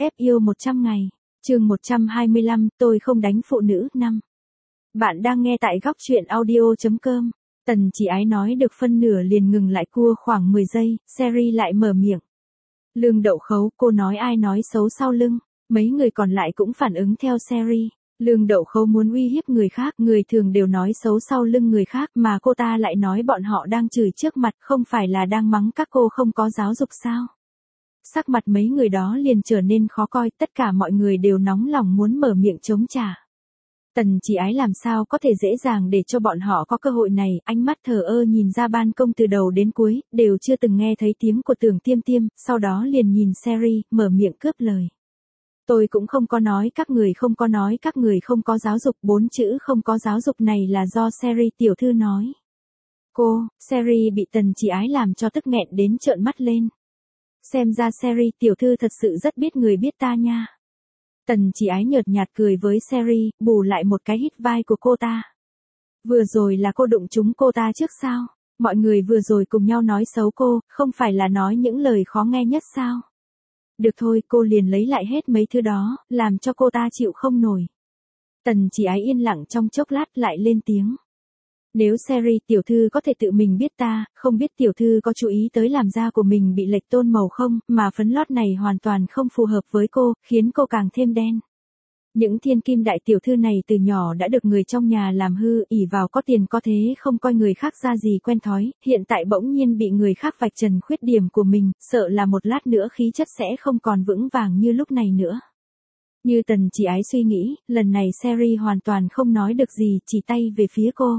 Ép yêu 100 ngày. Chương 125, tôi không đánh phụ nữ 5. Bạn đang nghe tại góc truyện audio.com. Tần Chỉ Ái nói được phân nửa liền ngừng lại cua khoảng 10 giây, Seri lại mở miệng. Lương Đậu Khấu, cô nói ai nói xấu sau lưng? Mấy người còn lại cũng phản ứng theo Seri. Lương Đậu Khấu muốn uy hiếp người khác, người thường đều nói xấu sau lưng người khác mà cô ta lại nói bọn họ đang chửi trước mặt, không phải là đang mắng các cô không có giáo dục sao? Sắc mặt mấy người đó liền trở nên khó coi, tất cả mọi người đều nóng lòng muốn mở miệng chống trả. Tần Chỉ Ái làm sao có thể dễ dàng để cho bọn họ có cơ hội này, ánh mắt thờ ơ nhìn ra ban công từ đầu đến cuối, đều chưa từng nghe thấy tiếng của Tưởng Tiêm Tiêm, sau đó liền nhìn Seri, mở miệng cướp lời. Tôi cũng không có nói các người không có giáo dục, 4 chữ không có giáo dục này là do Seri tiểu thư nói. Seri bị Tần Chỉ Ái làm cho tức nghẹn đến trợn mắt lên. Xem ra Seri tiểu thư thật sự rất biết người biết ta nha. Tần Chỉ Ái nhợt nhạt cười với Seri, bù lại một cái hít vai của cô ta. Vừa rồi là cô đụng trúng cô ta trước sao? Mọi người vừa rồi cùng nhau nói xấu cô, không phải là nói những lời khó nghe nhất sao? Được thôi, cô liền lấy lại hết mấy thứ đó, làm cho cô ta chịu không nổi. Tần Chỉ Ái yên lặng trong chốc lát lại lên tiếng. Nếu Seri tiểu thư có thể tự mình biết ta, không biết tiểu thư có chú ý tới làm da của mình bị lệch tôn màu không, mà phấn lót này hoàn toàn không phù hợp với cô, khiến cô càng thêm đen. Những thiên kim đại tiểu thư này từ nhỏ đã được người trong nhà làm hư, ỷ vào có tiền có thế không coi người khác ra gì quen thói, hiện tại bỗng nhiên bị người khác vạch trần khuyết điểm của mình, sợ là một lát nữa khí chất sẽ không còn vững vàng như lúc này nữa. Như Tần Chỉ Ái suy nghĩ, lần này Seri hoàn toàn không nói được gì, chỉ tay về phía cô.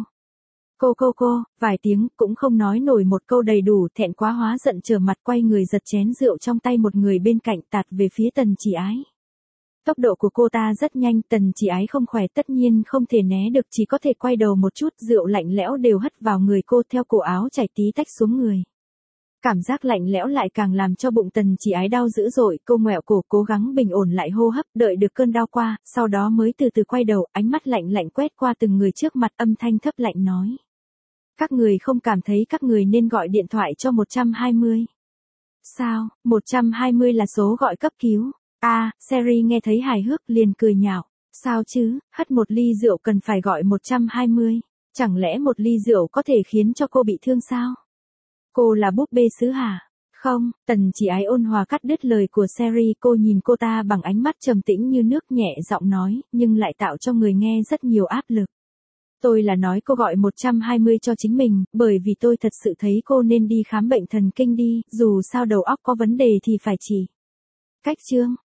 Cô, vài tiếng, cũng không nói nổi một câu đầy đủ, thẹn quá hóa giận trở mặt quay người giật chén rượu trong tay một người bên cạnh tạt về phía Tần Chỉ Ái. Tốc độ của cô ta rất nhanh, Tần Chỉ Ái không khỏe tất nhiên không thể né được, chỉ có thể quay đầu một chút, rượu lạnh lẽo đều hất vào người cô theo cổ áo chảy tí tách xuống người. Cảm giác lạnh lẽo lại càng làm cho bụng Tần Chỉ Ái đau dữ dội, cô ngoẹo cổ cố gắng bình ổn lại hô hấp, đợi được cơn đau qua, sau đó mới từ từ quay đầu, ánh mắt lạnh lạnh quét qua từng người trước mặt, âm thanh thấp lạnh nói. Các người không cảm thấy các người nên gọi điện thoại cho 120. Sao, 120 là số gọi cấp cứu. Seri nghe thấy hài hước liền cười nhạo. Sao chứ, hất một ly rượu cần phải gọi 120. Chẳng lẽ một ly rượu có thể khiến cho cô bị thương sao? Cô là búp bê sứ hả? Không, Tần Chỉ Ái ôn hòa cắt đứt lời của Seri, cô nhìn cô ta bằng ánh mắt trầm tĩnh như nước, nhẹ giọng nói, nhưng lại tạo cho người nghe rất nhiều áp lực. Tôi là nói cô gọi 120 cho chính mình, bởi vì tôi thật sự thấy cô nên đi khám bệnh thần kinh đi, dù sao đầu óc có vấn đề thì phải chỉ. Cách chương,